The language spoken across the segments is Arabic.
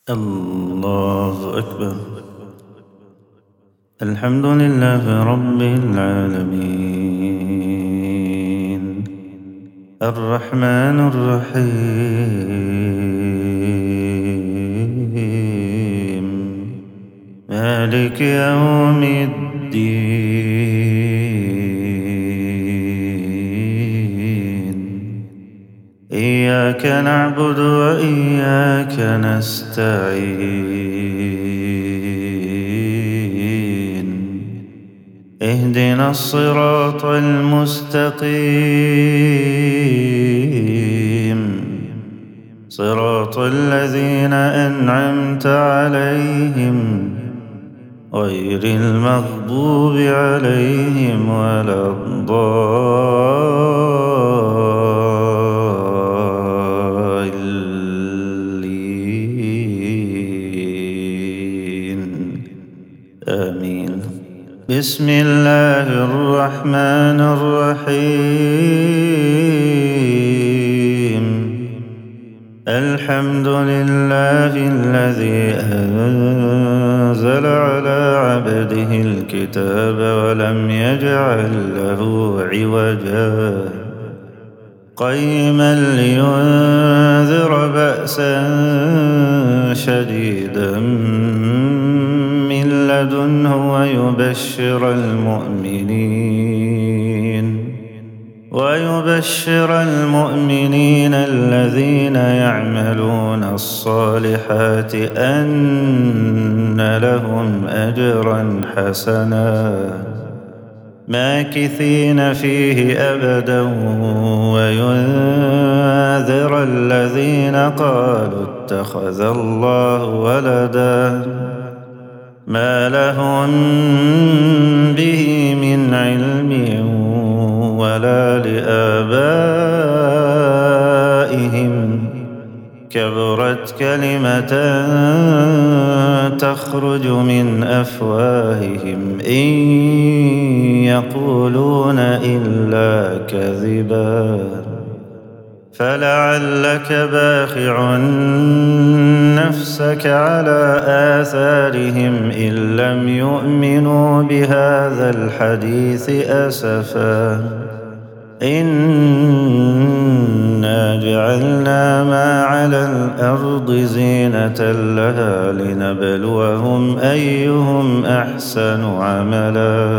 الله أكبر. الحمد لله رب العالمين، الرحمن الرحيم، مالك يوم الدين. إياك نعبد وإياك نستعين، اهدنا الصراط المستقيم، صراط الذين أنعمت عليهم غير المغضوب عليهم ولا الضالين. آمين. بسم الله الرحمن الرحيم. الحمد لله الذي أنزل على عبده الكتاب ولم يجعل له عوجا، قيما لينذر بأسا شديدا من لدنه ويبشر المؤمنين الذين يعملون الصالحات أن لهم أجرا حسنا ماكثين فيه أبدا، وينذر الذين قالوا اتخذ الله ولدا ما لهم به من علم ولا لآبائهم، كبرت كلمة تخرج من أفواههم إن يقولون إلا كذبا. فلعلك باخع نفسك على آثارهم إن لم يؤمنوا بهذا الحديث أسفا. إنا جعلنا ما على الأرض زينة لها لنبلوهم أيهم أحسن عملا،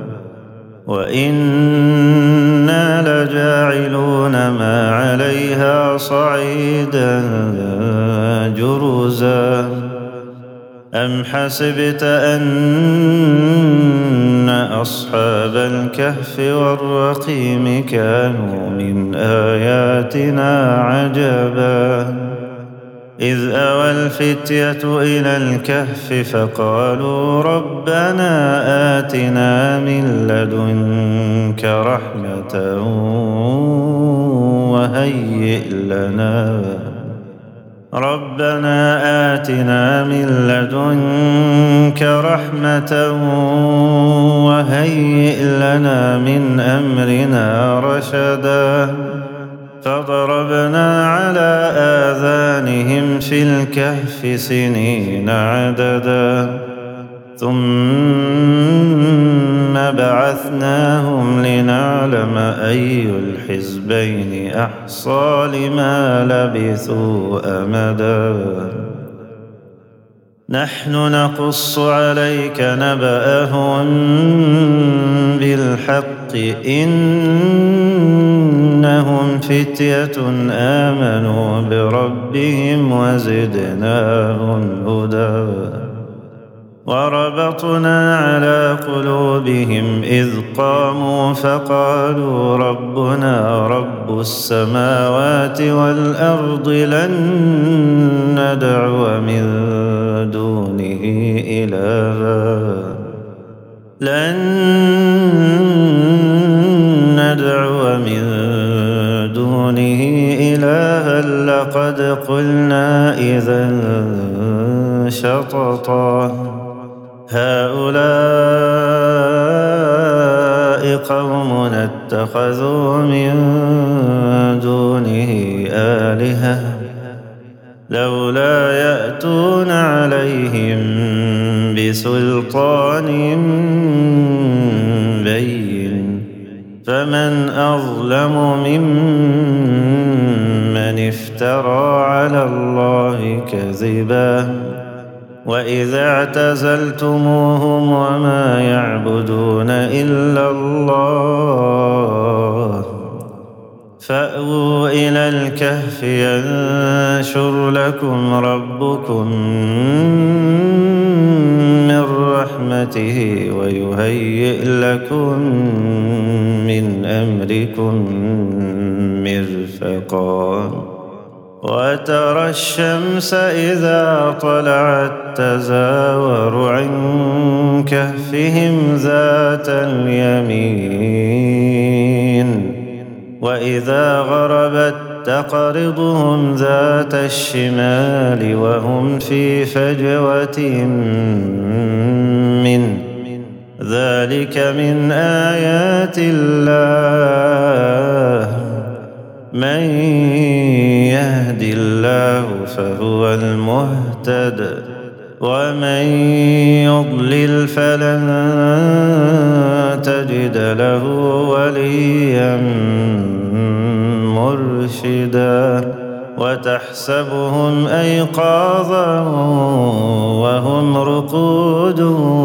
وإنا لجاعلون ما عليها صعيدا جرزا. أم حسبت أن أصحاب الكهف والرقيم كانوا من آياتنا عجبا، إذ أوى الفتية إلى الكهف فقالوا ربنا آتنا من لدنك رحمة وهيئ لنا من أمرنا رشدا. فضربنا على آذانهم في الكهف سنين عددا، ثم بعثناهم لنعلم أي الحزبين أحصى لما لبثوا أمدا. نحن نقص عليك نبأهم بالحق، إنهم فتية آمنوا بربهم وزدناهم هدى. وربطنا على قلوبهم إذ قاموا فقالوا ربنا رب السماوات والأرض لن ندعو من دونه إلها لقد قلنا إذا شططا. هؤلاء قومنا اتخذوا من دونه آلهة لولا يأتون عليهم بسلطان بين فمن أظلم ممن افترى على الله كذبا وإذا اعتزلتموهم وما يعبدون إلا الله فأووا إلى الكهف ينشر لكم ربكم من رحمته ويهيئ لكم من أمركم مرفقا وترى الشمس إذا طلعت تزاور عن كهفهم ذات اليمين وإذا غربت تقرضهم ذات الشمال وهم في فجوة منه ذلك من آيات الله من يهد الله فهو المهتد ومن يضلل فلن تجد له وليا مرشدا وتحسبهم أيقاظا وهم رقود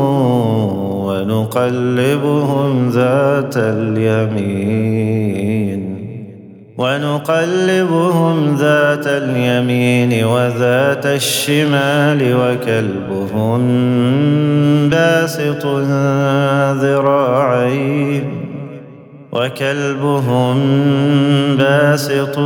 ونقلبهم ذات اليمين وذات الشمال وكلبهم باسط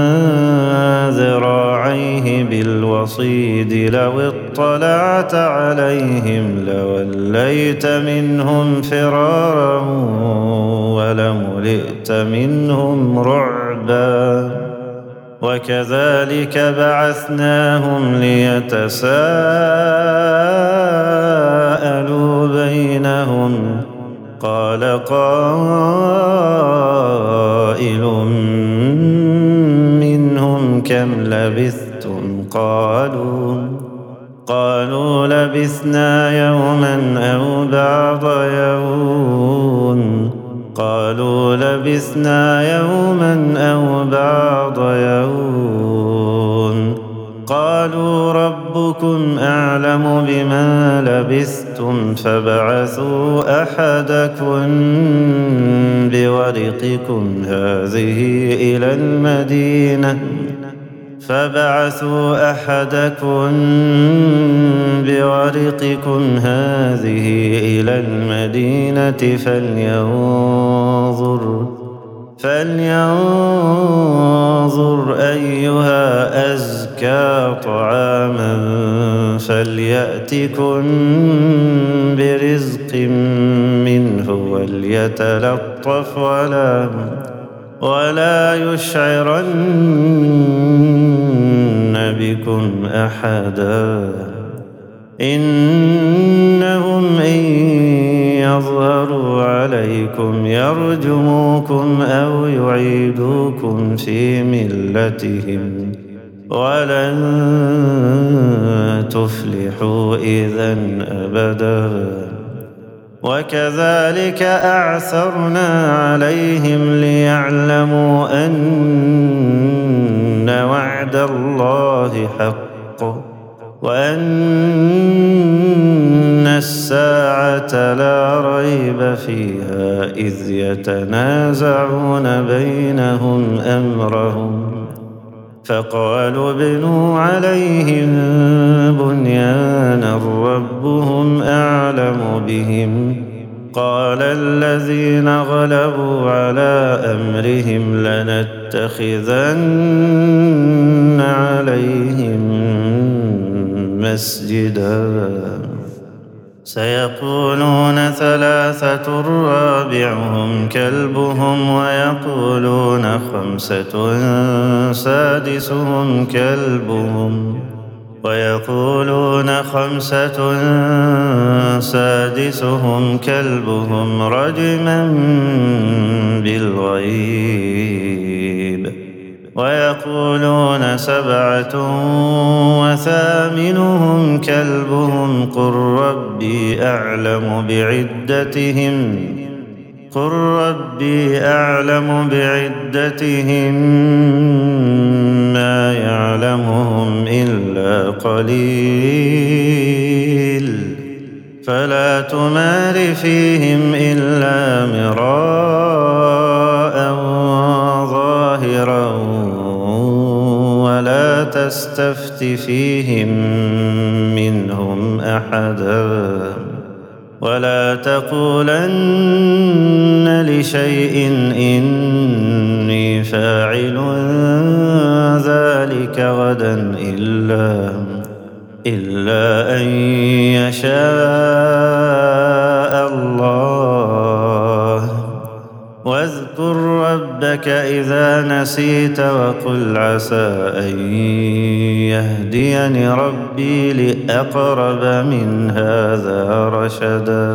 ذراعيه بالوصيد لو اطلعت عليهم لوليت منهم فرارا ولملئت منهم رعبا وكذلك بعثناهم ليتساءلوا بينهم قال قائل منهم كم لبثتم قالوا لبثنا يوما أو بعض يوم قالوا ربكم أعلم بما لبثتم فابعثوا أحدكم بورقكم هذه إلى المدينة فلينظر أيها أزكى طعاما فليأتكم برزق منه وليتلطف ولا يشعرن بكم أحدا إنهم إن يظهروا عليكم يرجموكم أو يعيدوكم في ملتهم ولن تفلحوا إذا أبدا وكذلك أعثرنا عليهم ليعلموا أن وعد الله حق وأن الساعة لا ريب فيها إذ يتنازعون بينهم أمرهم فقالوا ابنوا عليهم بنيانا ربهم أعلم بهم قال الذين غلبوا على أمرهم لنتخذن عليهم مسجدا سيقولون ثلاثة رابعهم كلبهم ويقولون خمسة سادسهم كلبهم رجما بالغيب ويقولون 7 وثامنهم كلبهم قل ربي أعلم بعدتهم ما يعلمهم إلا قليل فلا تمار فيهم إلا مراء ظاهرا ولا تستفت فيهم منهم أحدا ولا تقولن لشيء إني فاعل ذلك غدا إلا أن يشاء الله واذكر ربك إذا نسيت وقل عسى أن يهديني ربي لأقرب من هذا رشدا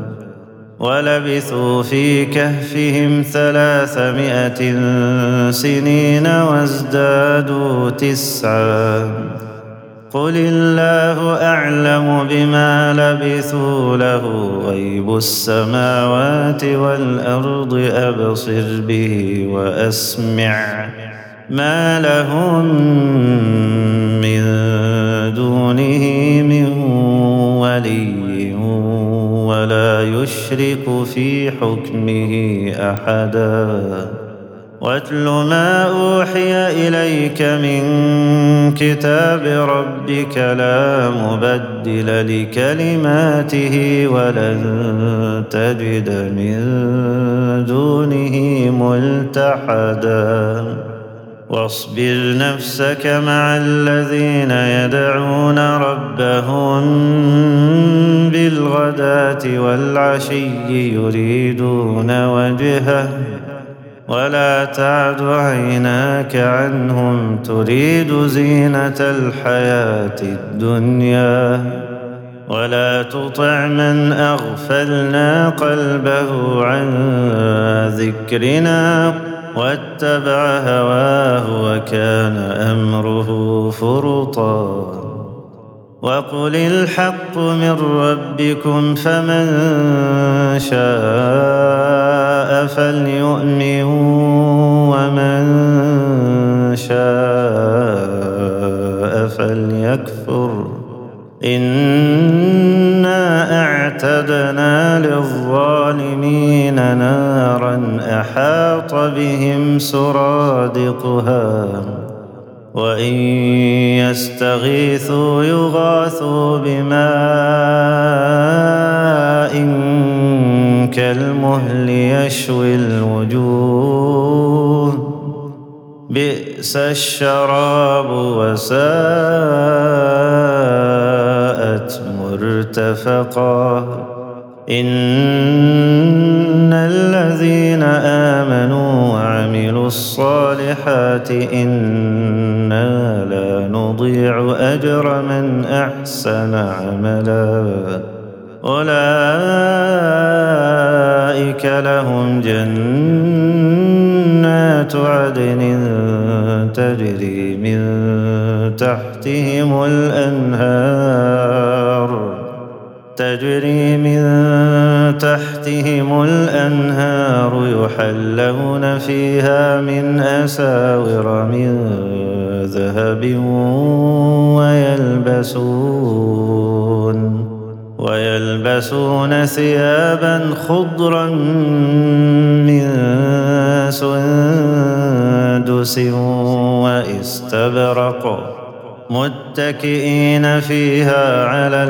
ولبثوا في كهفهم 300 سنين وازدادوا 9 قل الله أعلم بما لبثوا له غيب السماوات والأرض أبصر به وأسمع ما لهم من دونه من ولي ولا يشرك في حكمه أحدا واتل ما أوحي إليك من كتاب ربك لا مبدل لكلماته ولن تجد من دونه ملتحدا واصبر نفسك مع الذين يدعون ربهم بالغداة والعشي يريدون وجهه ولا تعد عيناك عنهم تريد زينة الحياة الدنيا ولا تطع من أغفلنا قلبه عن ذكرنا واتبع هواه وكان أمره فرطا وقل الحق من ربكم فمن شاء فليؤمن ومن شاء فليكفر إنا أعتدنا للظالمين نارا أحاط بهم سرادقها وإن يستغيثوا يغاثوا بماء كالمهل يشوي الوجوه بئس الشراب وساءت مرتفقا إن الذين آمنوا وعملوا الصالحات إنا لا نضيع أجر من أحسن عملا أولئك لهم جنات عدن تجري من تحتهم الأنهار يحلون فيها من أساور من ذهب ويلبسون ثيابا خضرا من سندس واستبرق متكئين فيها على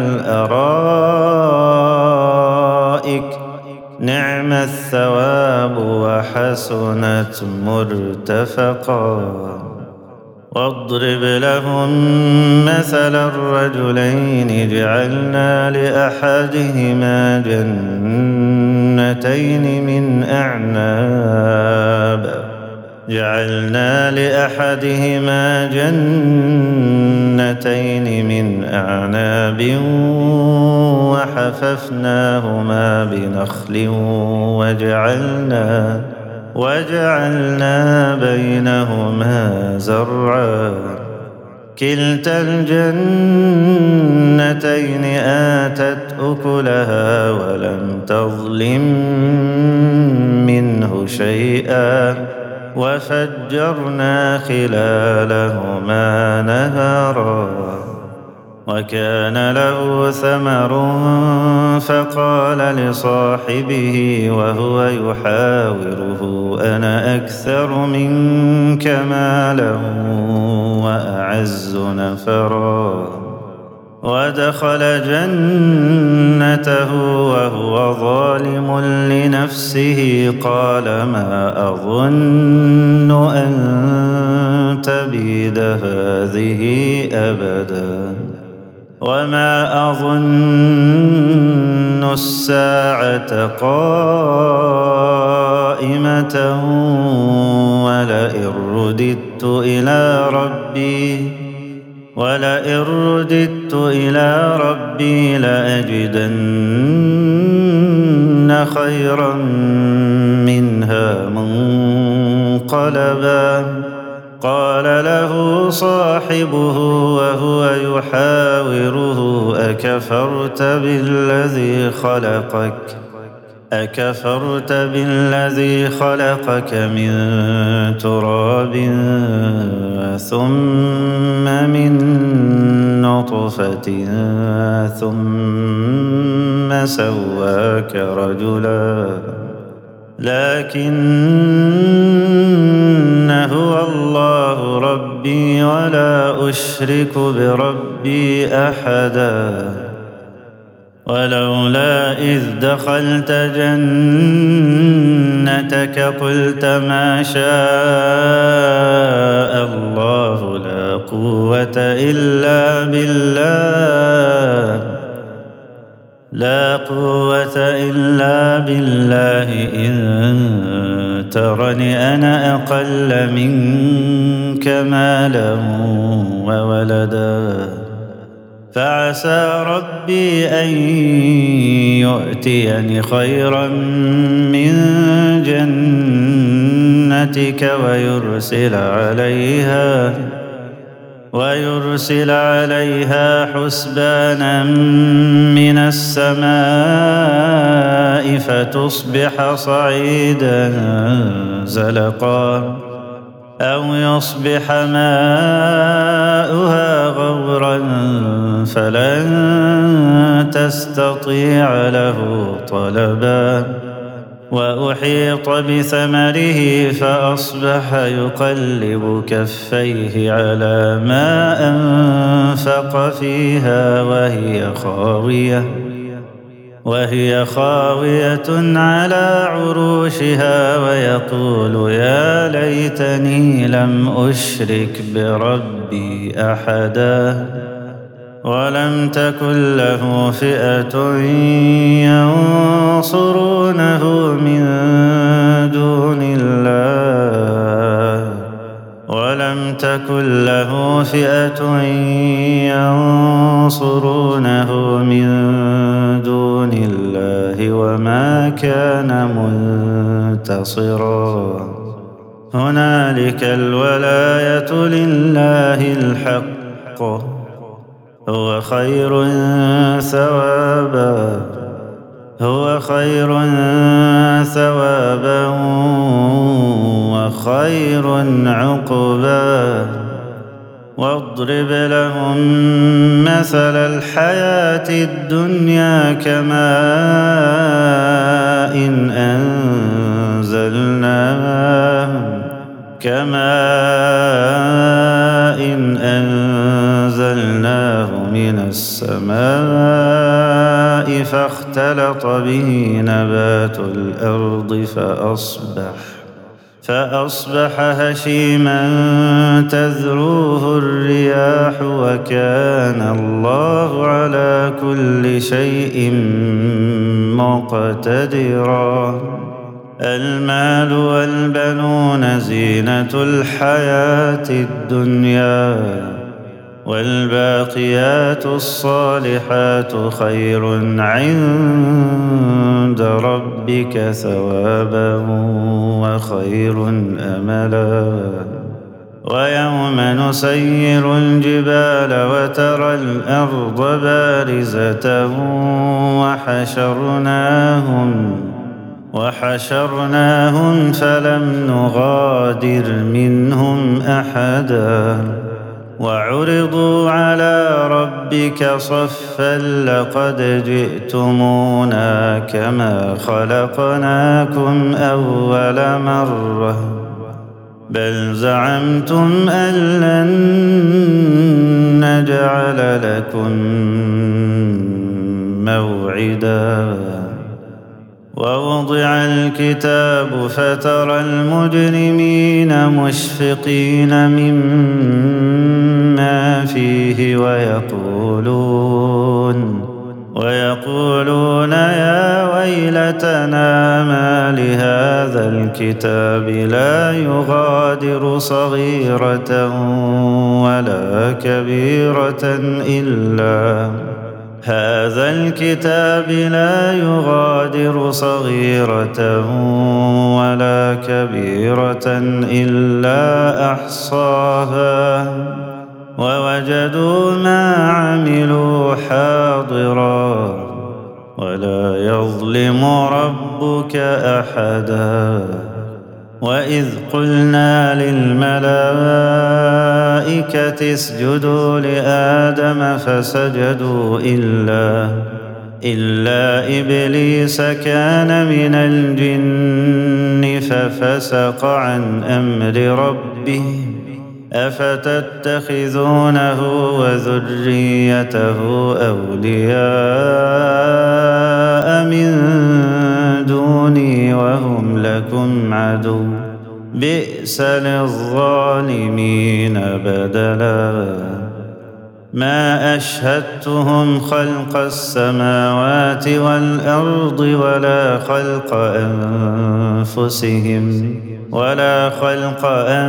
الأرائك نعم الثواب وحسنت مرتفقا واضرب لهم مثل الرجلين جعلنا لأحدهما جنتين من أعناب وحففناهما بنخل وجعلنا بينهما زرعا كلتا الجنتين آتت أكلها ولم تظلم منه شيئا وفجرنا خلالهما نهرا وكان له ثمر فقال لصاحبه وهو يحاوره أنا أكثر منك مالا وأعز نفرا ودخل جنته وهو ظالم لنفسه قال ما أظن أن تبيد هذه أبدا وما أظن الساعة قائمة ولئن رددت إلى ربي لأجدن خيرا منها منقلبا قال له صاحبه وهو يحاوره أكفرت بالذي خلقك من تراب ثم من نطفة ثم سواك رجلا لكن هو الله ربي ولا أشرك بربي أحدا ولولا إذ دخلت جنتك قلت ما شاء الله لا قوة إلا بالله إن ترني أنا أقل منك مالا وولدا فعسى ربي أن يؤتيني خيرا من جنتك ويرسل عليها حسبانا من السماء فتصبح صعيدا زلقا أو يصبح ماؤها غورا فلن تستطيع له طلبا وأحيط بثمره فأصبح يقلب كفيه على ما أنفق فيها وهي خاوية على عروشها ويقول يا ليتني لم أشرك بربي أحدا ولم تكن له فئة ينصرونه من دون الله وما كان منتصرا هنالك الولاية لله الحق هو خير ثوابا وخير عقبا واضرب لهم مثل الحياة الدنيا كماء إن أنزلناه من السماء فاختلط به نبات الأرض فأصبح هشيما تذروه الرياح وكان الله على كل شيء مقتدرا المال والبنون زينة الحياة الدنيا والباقيات الصالحات خير عند ربك ثوابا وخير أملا. ويوم نسير الجبال وترى الأرض بارزة وحشرناهم فلم نغادر منهم أحدا وعرضوا على ربك صفا لقد جئتمونا كما خلقناكم أول مرة بل زعمتم أن لن نجعل لكم موعدا. ووضع الكتاب فترى المجرمين مشفقين مما فيه ويقولون يا ويلتنا ما لهذا الكتاب لا يغادر صغيرة ولا كبيرة إلا أحصاها ووجدوا ما عملوا حاضرا ولا يظلم ربك أحدا. وإذ قلنا للملائكة اسجدوا لآدم فسجدوا إلا إبليس كان من الجن ففسق عن أمر ربه أفتتخذونه وذريته أولياء من دوني وهم لكم عدو بئس للظالمين بدلا. ما أشهدتهم خلق السماوات والأرض ولا خلق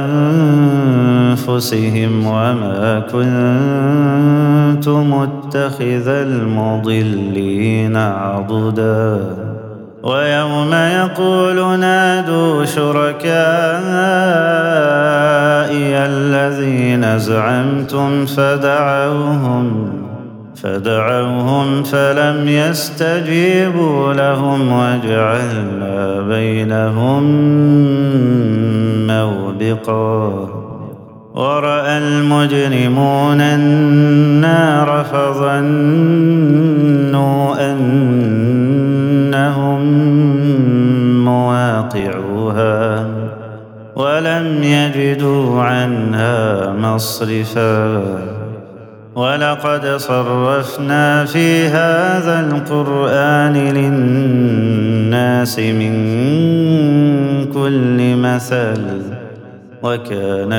أنفسهم وما كنت متخذ المضلين عضدا. ويوم يقول نادوا شركائي الذين زعمتم فدعوهم فلم يستجيبوا لهم وجعلنا بينهم موبقا. ورأى المجرمون النار فظنوا أنهم مواقعوها ولم يجدوا عنها مصرفا. ولقد صرفنا في هذا القرآن للناس من كل مثل وكان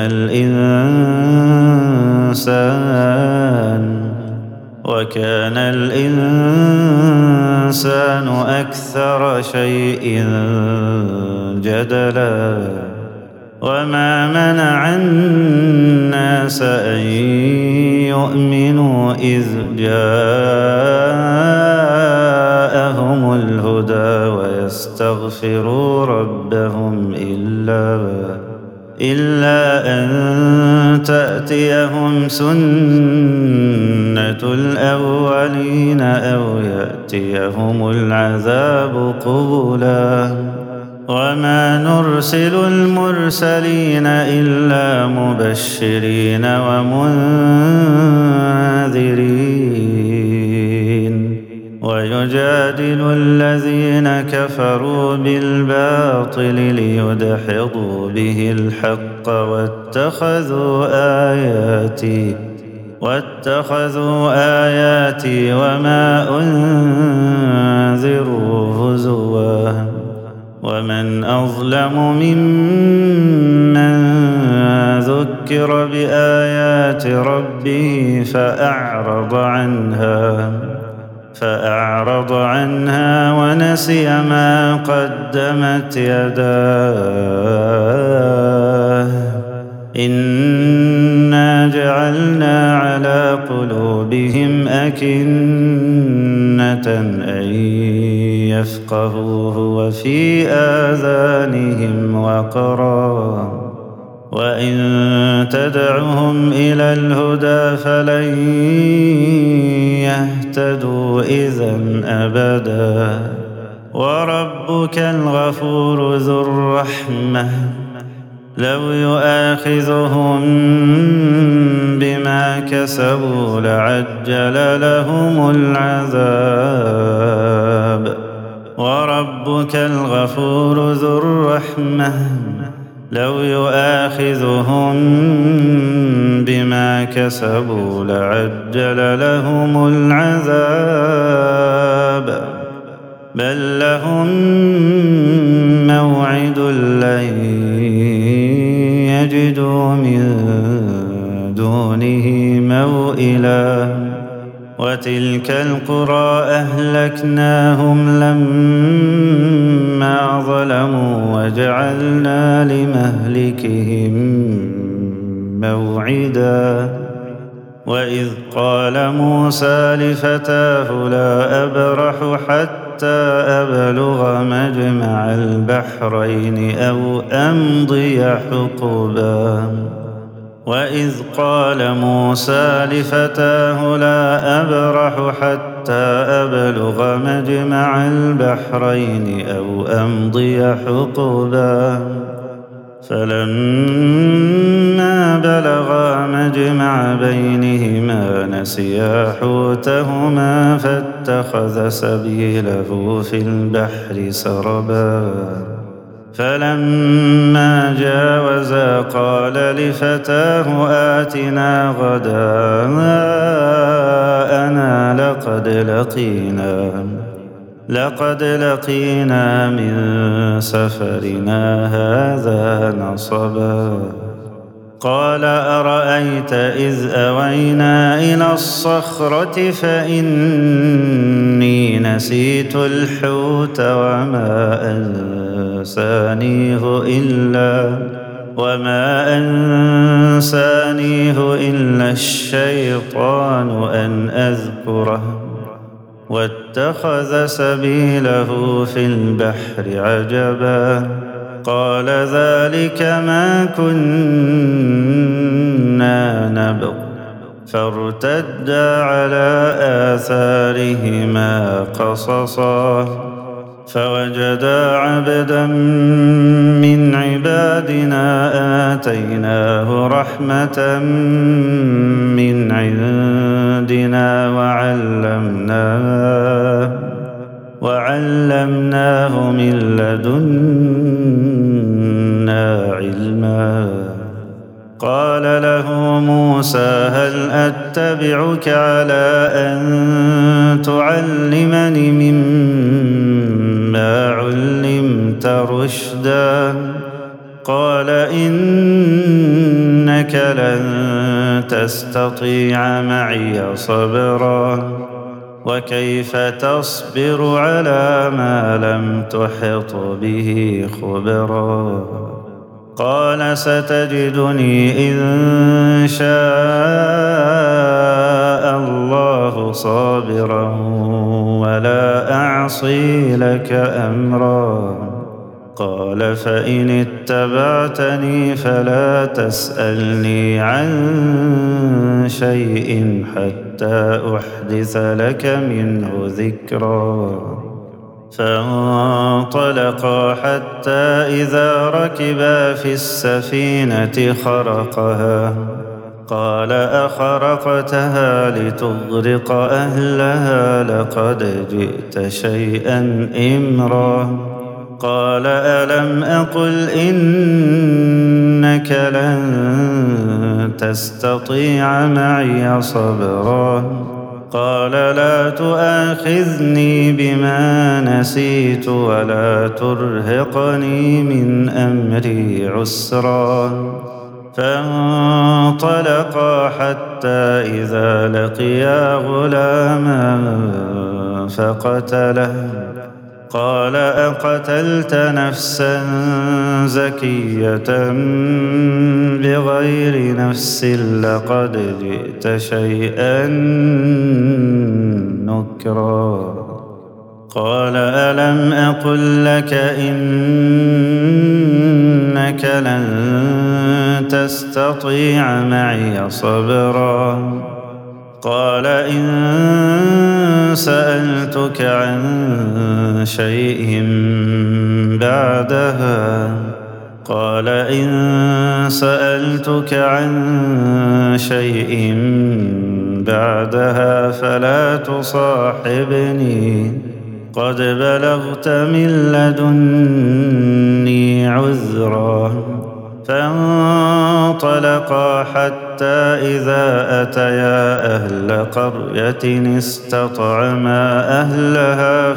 الإنسان أكثر شيء جدلا. وما منع الناس أن يؤمنوا إذ جاءهم الهدى ويستغفروا ربهم إلا أن تأتيهم سنة الأولين أو يأتيهم العذاب قبلا. وما نرسل المرسلين إلا مبشرين ومنذرين ويجادل الذين كفروا بالباطل ليدحضوا به الحق واتخذوا آياتي وما أنذروا هزوا. ومن أظلم ممن ذكر بآيات ربه فأعرض عنها ونسي ما قدمت يداه إنا جعلنا على قلوبهم أكنة أن يفقهوه وفي آذانهم وقرا وإن تدعهم إلى الهدى فلن يهتدوا إذن أبدا وربك الغفور ذو الرحمة لو يؤاخذهم بما كسبوا لعجل لهم العذاب وربك الغفور ذو الرحمة لو يؤاخذهم بما كسبوا لعجل لهم العذاب بل لهم موعد لن يجدوا من دونه موئلا وتلك القرى أهلكناهم لما ظلموا وجعلنا لمهلكهم موعدا وإذ قال موسى لفتاه لا أبرح حتى أبلغ مجمع البحرين أو أمضي حقبا وإذ قال موسى لفتاه لا أبرح حتى أبلغ مجمع البحرين أو أمضي حقبا فلما بلغا مجمع بينهما نسيا حوتهما فاتخذ سبيله في البحر سربا فلما جاوزا قال لفتاه آتنا غداءنا لقد لقينا من سفرنا هذا نصبا قال أرأيت إذ أوينا إلى الصخرة فإني نسيت الحوت وما أنسانيه إلا الشيطان أن أذكره واتخذ سبيله في البحر عجبا قال ذلك ما كنا نبغ فارتدا على آثارهما قصصا فوجدا عبدا من عبادنا آتيناه رحمة من عندنا وعلمناه من لدنا علما قال له موسى هل أتبعك على أن تعلمني مما علمت رشدا قال إنك لن تستطيع معي صبرا وكيف تصبر على ما لم تحط به خبرا قال ستجدني إن شاء الله صابرا ولا أعصي لك أمرا قال فإن اتبعتني فلا تسألني عن شيء حتى أحدث لك منه ذكرا فانطلقا حتى إذا ركبا في السفينة خرقها قال أخرقتها لتغرق أهلها لقد جئت شيئا إمرا قال ألم أقل إنك لن تستطيع معي صبرا قال لا تؤاخذني بما نسيت ولا ترهقني من أمري عسرا فانطلقا حتى إذا لقيا غلاما فقتله قال أقتلت نفسا زكية بغير نفس لقد جئت شيئا نكرا قال ألم أقل لك إنك لن تستطيع معي صبرا قال إن سألتك عن شيء بعدها قال إن سألتك عن شيء بعدها فلا تصاحبني قد بلغت من لدني عذرا فانطلقا حتى إذا أتيا أهل قرية استطعما أهلها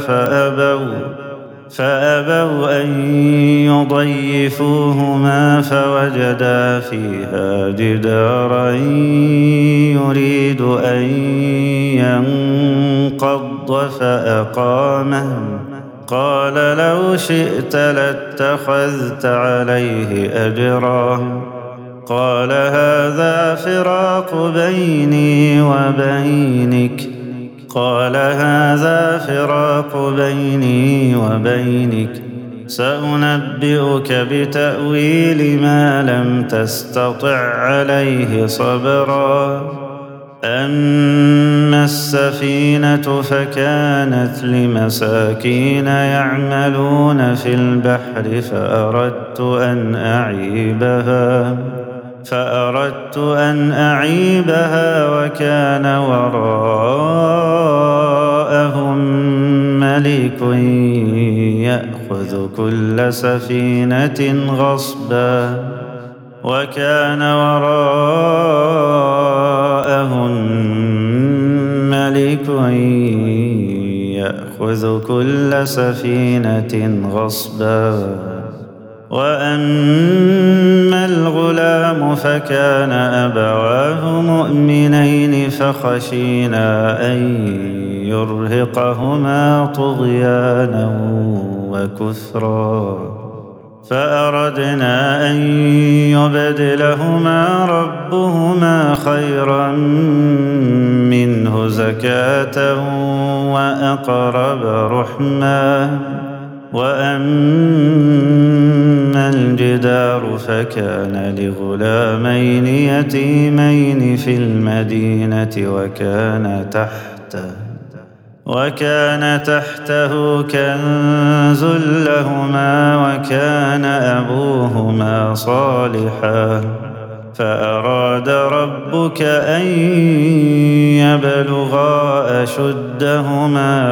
فأبوا أن يضيفوهما فوجدا فيها جدارا يريد أن ينقض فأقامه قال لو شئت لاتخذت عليه أجرا قال هذا فراق بيني وبينك سأنبئك بتأويل ما لم تستطع عليه صبرا أما السفينة فكانت لمساكين يعملون في البحر فأردت أن أعيبها وكان وراءهم ملك يأخذ كل سفينة غصبا وأما الغلام فكان أبواه مؤمنين فخشينا أن يرهقهما طغيانا وكفرا فأردنا أن يبدلهما ربهما خيرا منه زكاة وأقرب رحما وأما الجدار فكان لغلامين يتيمين في المدينة وكان تحته كنز لهما وكان أبوهما صالحا فأراد ربك أن يبلغا أشدهما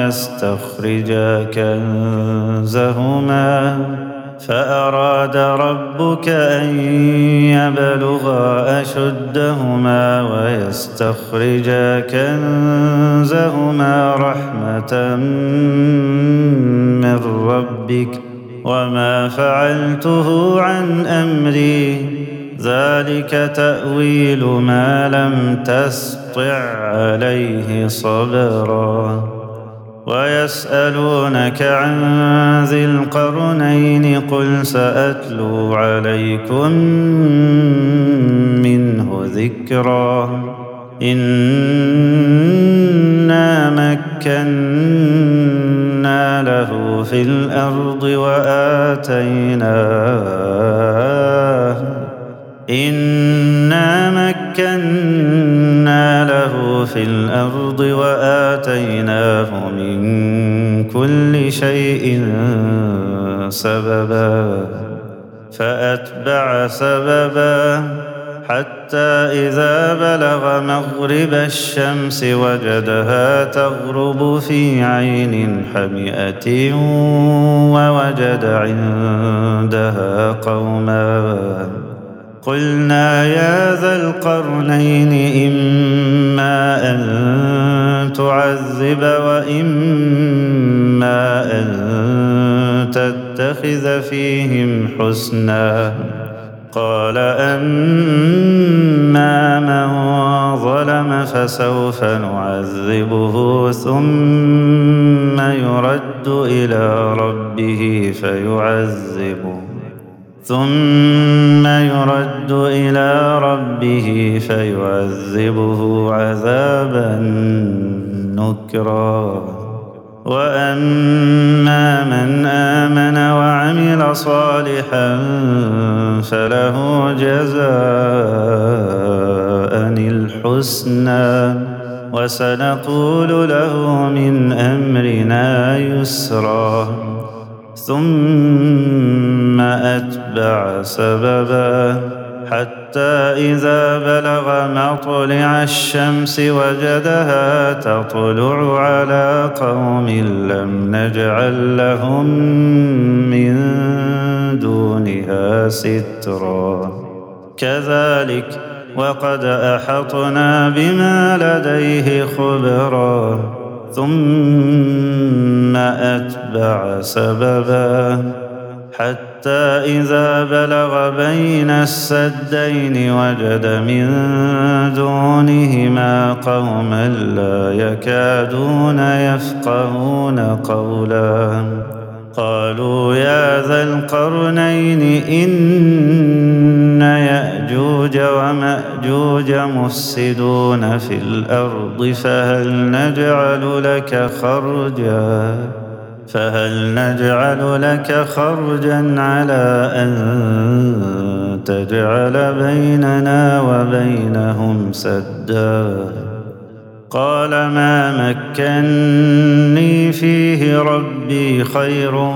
ويستخرجا كنزهما رحمة من ربك وما فعلته عن أمري ذلك تأويل ما لم تسطع عليه صبرا ويسألونك عن ذي القرنين قل سأتلو عليكم منه ذكرا إنا مكنا له في الأرض وآتيناه من كل شيء سببا فأتبع سببا حتى إذا بلغ مغرب الشمس وجدها تغرب في عين حمئة ووجد عندها قوما قلنا يا ذا القرنين إما أن تعذب وإما أن تتخذ فيهم حسنا قال أما من ظلم فسوف نعذبه ثم يرد يرد إلى ربه فيعذبه عذابا نكرا. وأما من آمن وعمل صالحا فله جزاء الحسنى وسنقول له من أمرنا يسرا. ثم أتبع سببا حتى إذا بلغ مطلع الشمس وجدها تطلع على قوم لم نجعل لهم من دونها سترا. كذلك وقد أحطنا بما لديه خبرا. ثم أتبع سببا حتى إذا بلغ بين السدين وجد من دونهما قوما لا يكادون يفقهون قولا. قالوا يا ذا القرنين إن يأجوج ومأجوج مفسدون في الأرض فهل نجعل لك خرجا على أن تجعل بيننا وبينهم سدا. قال ما مكني فيه ربي خير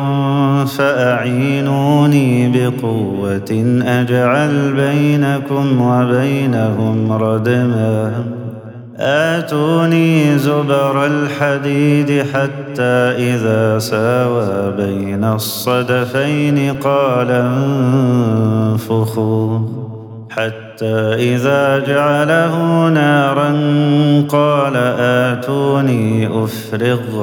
فأعينوني بقوة أجعل بينكم وبينهم ردما. آتوني زبر الحديد حتى إذا ساوى بين الصدفين قال انفخوا حتى إذا جعله نارا قال آتوني أفرغ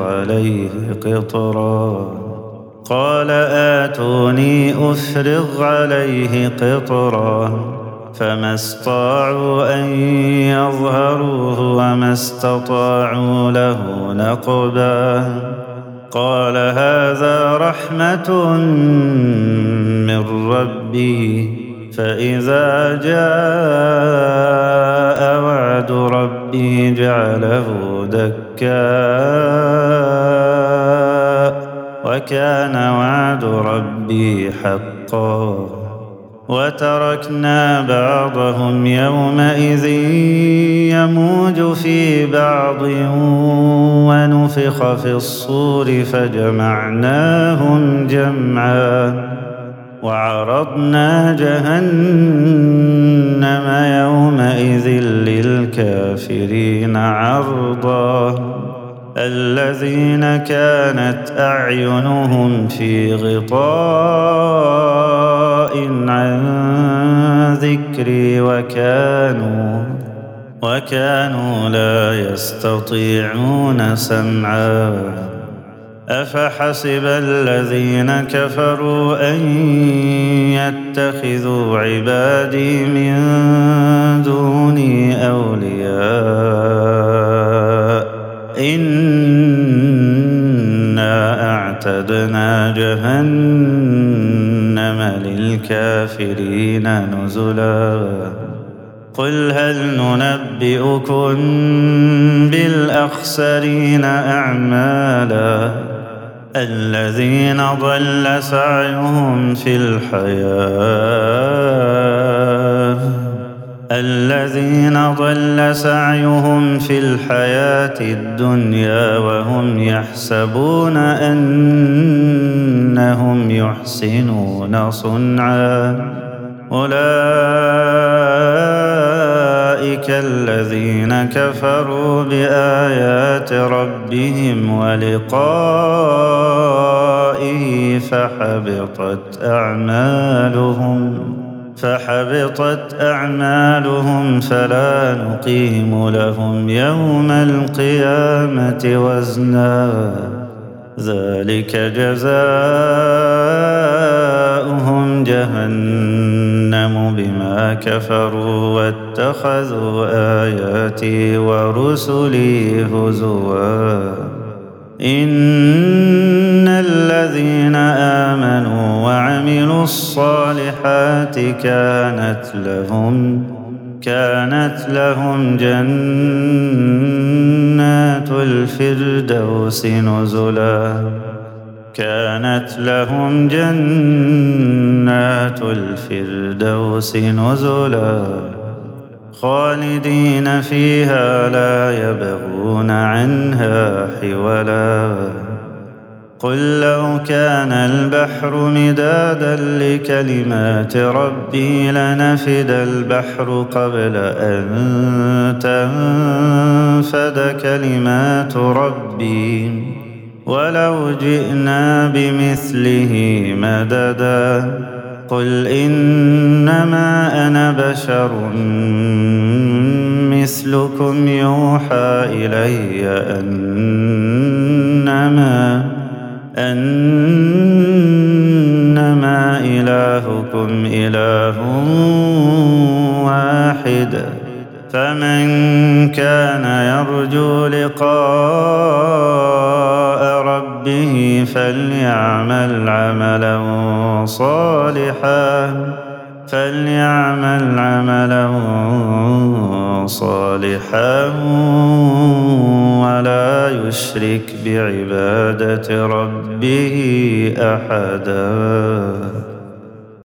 عليه قطرا. فما استطاعوا أن يظهروه وما استطاعوا له نقبا. قال هذا رحمة من ربي فإذا جاء وعد ربي جعله دكاء وكان وعد ربي حقا. وتركنا بعضهم يومئذ يموج في بعض ونفخ في الصور فجمعناهم جمعا. وعرضنا جهنم يومئذ للكافرين عرضا. الذين كانت أعينهم في غطاء عن ذكري وكانوا لا يستطيعون سمعا. أفحسب الذين كفروا أن يتخذوا عبادي من دوني أولياء إنا أعتدنا جهنم للكافرين نزلا. قل هل ننبئكم بالأخسرين أعمالا الذين ضل سعيهم في الحياة الدنيا وهم يحسبون أنهم يحسنون صنعا. أولئك الذين كفروا بآيات ربهم ولقائه فحبطت أعمالهم فلا نقيم لهم يوم القيامة وزنا. ذلك جزاؤهم جهنم بما كفروا واتخذوا آياتي ورسلي هزوا. إن الذين آمنوا وعملوا الصالحات كانت لهم جنات الفردوس نزلا خالدين فيها لا يبغون عنها حولا قل لو كان البحر مدادا لكلمات ربي لنفد البحر قبل أن تنفد كلمات ربي ولو جئنا بمثله مددا قل إنما أنا بشر مثلكم يوحى إلي أنما إلهكم إله واحد فمن كان يرجو لقاء ربه فليعمل عملا صالحا ولا يشرك بعبادة ربه أحدا.